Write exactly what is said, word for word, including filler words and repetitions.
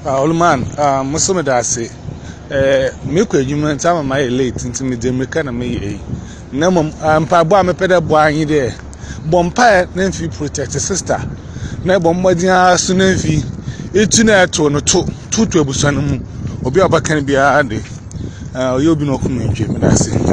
Ah, Oluman, ah, Muslim dasi. Eh, me kwa juma ntama ma ye late nti me de America na me ye. Na mom ampa bo am pede bo anyi de. Bompa na mfi protect sister. Na bomba dia so na mfi etu na eto no to tutu abusanu mu. Obi abakan bia de. Ah, oyo bi no kuma ntwe me dasi.